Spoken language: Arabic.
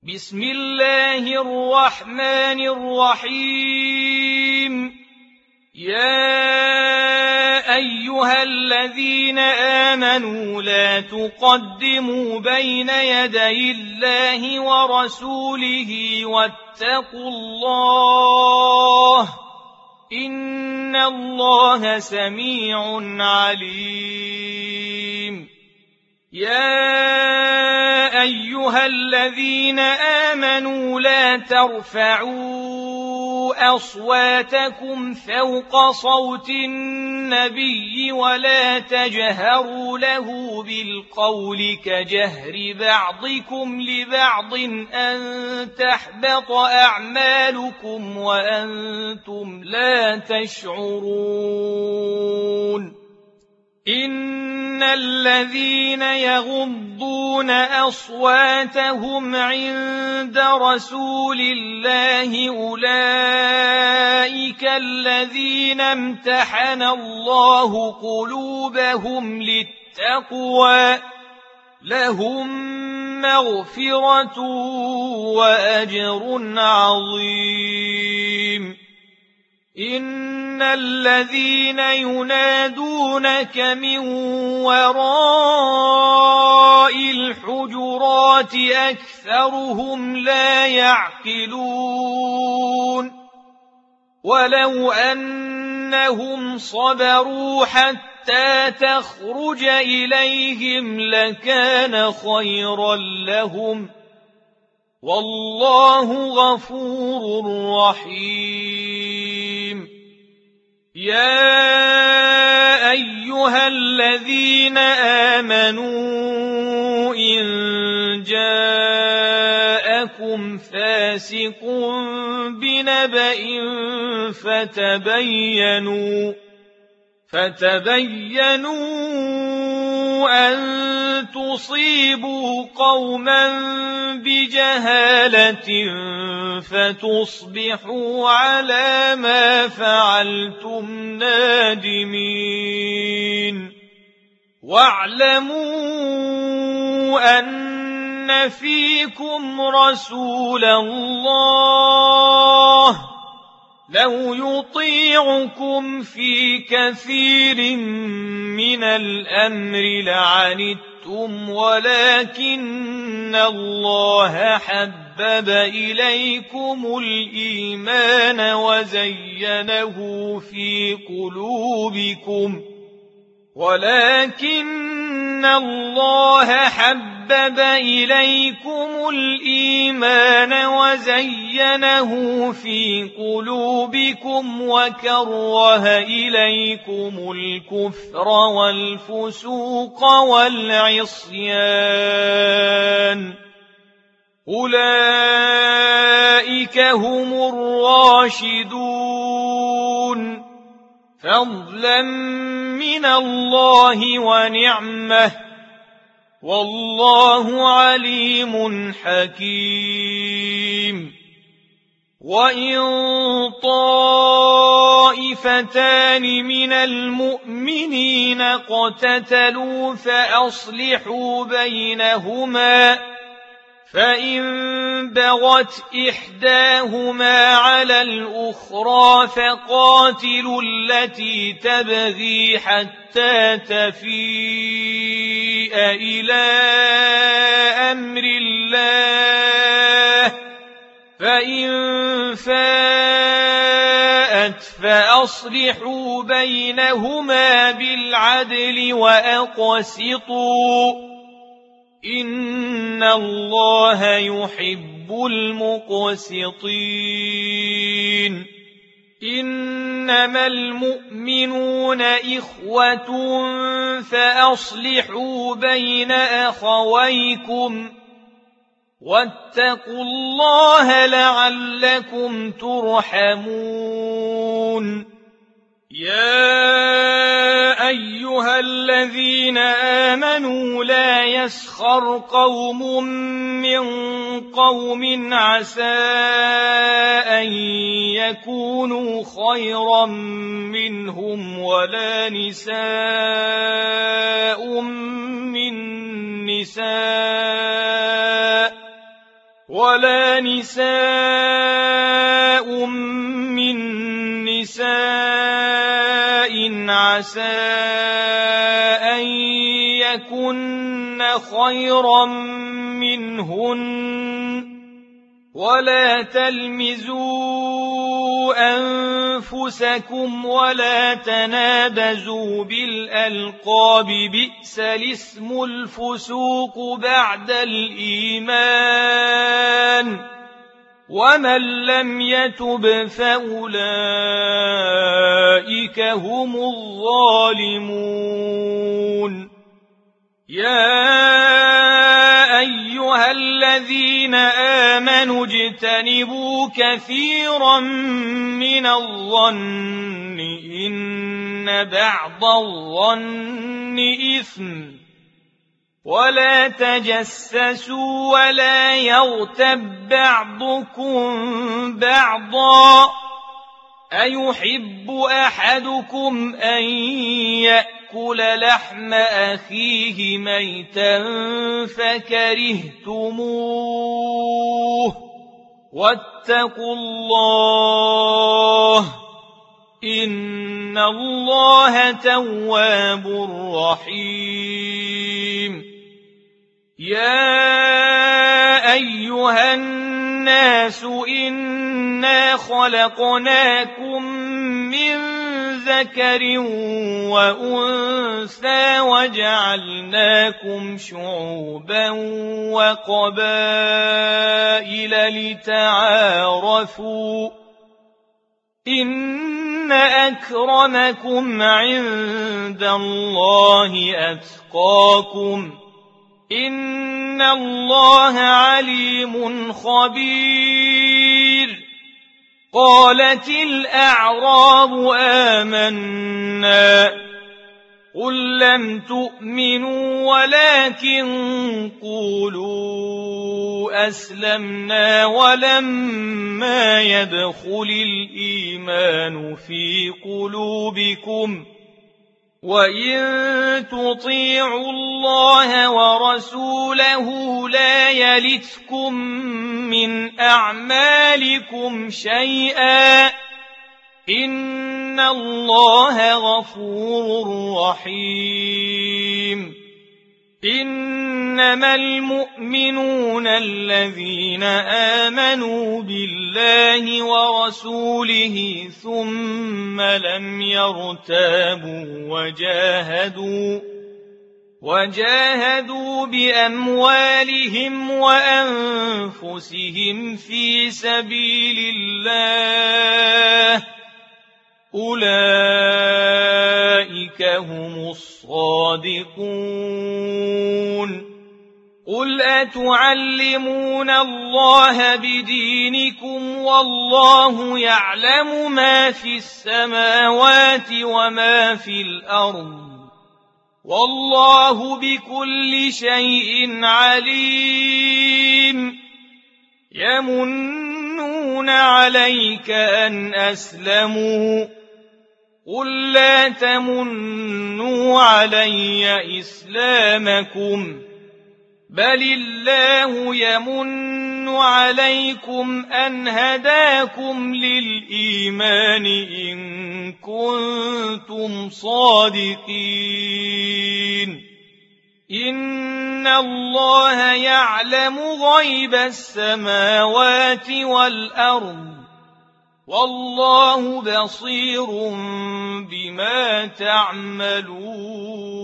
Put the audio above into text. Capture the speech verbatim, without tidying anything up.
بسم الله الرحمن الرحيم. يا أيها الذين آمنوا لا تقدموا بين يدي الله ورسوله واتقوا الله إن الله سميع عليم. يا أيها الذين آمنوا لا ترفعوا أصواتكم فوق صوت النبي ولا تجهروا له بالقول كجهر بعضكم لبعض أن تحبط أعمالكم وأنتم لا تشعرون. إن الذين يغضون أصواتهم عند رسول الله أولئك الذين امتحن الله قلوبهم للتقوى لهم مغفرة وأجر عظيم. إن الذين ينادونك من وراء الحجرات أكثرهم لا يعقلون. ولو أنهم صبروا حتى تخرج إليهم لكان خيرا لهم والله غفور رحيم. يا أيها الذين آمنوا إن جاءكم فاسق بنبأ فتبينوا فتبينوا أن تصيبوا قوما بجهالة فتصبحوا على ما فعلتم نادمين. واعلموا أن فيكم رسول الله لو يطيعكم في كثير من الأمر لعنتم ولكن الله حبب إليكم الإيمان وزينه في قلوبكم ولكن الله حبب إليكم الإيمان وزينه في قلوبكم وكره إليكم الكفر والفسوق والعصيان أولئك هم الراشدون فضلا من الله ونعمه والله عليم حكيم. وإن طائفتان من المؤمنين اقتتلوا فأصلحوا بينهما فإن بغت إحداهما على الأخرى فقاتلوا التي تبغي حتى تفيء إلى أمر الله فإن فاءت فأصلحوا بينهما بالعدل وأقسطوا إن الله يحب المقسطين. إنما المؤمنون إخوة فأصلحوا بين أخويكم واتقوا الله لعلكم ترحمون. يا أيها الذين آمنوا لا يسخر قوم من قوم عسى أن يكونوا خيرا منهم ولا نساء من نساء ولا نساء من نساء عسى أن يكن خيرا منهن ولا تلمزوا أنفسكم ولا تنابزوا بالألقاب بئس الاسم الفسوق بعد الإيمان ومن لم يتب فأولئك هم الظالمون يا أيها الذين آمنوا اجتنبوا كثيرا من الظن إن بعض الظن إثم ولا تجسسوا ولا يغتب بعضكم بعضا أيحب أحدكم أن يأكل لحم أخيه ميتا فكرهتموه واتقوا الله إن الله تواب رحيم يا أيها الناس إنا خلقناكم من ذكر وأنثى وجعلناكم شعوبا وقبائل لتعارفوا إن أكرمكم عند الله أتقاكم إن الله عليم خبير قالت الأعراب آمنا قل لم تؤمنوا ولكن قولوا أسلمنا ولما يدخل الإيمان في قلوبكم وإن تطيعوا الله ورسوله لا يلتكم من أعمالكم شيئا إن الله غفور رحيم إنما المؤمنون الذين آمنوا بالله ورسوله ثم لم يرتابوا وجاهدوا وجاهدوا بأموالهم وأنفسهم في سبيل الله أولئك هم الصادقون قل أتعلمون الله بدينكم والله يعلم ما في السماوات وما في الأرض والله بكل شيء عليم يمنون عليك أن أسلموا قل لا تمنوا علي إسلامكم بل الله يمن عليكم أن هداكم للإيمان إن كنتم صادقين إن الله يعلم غيب السماوات والأرض والله بصير بما تعملون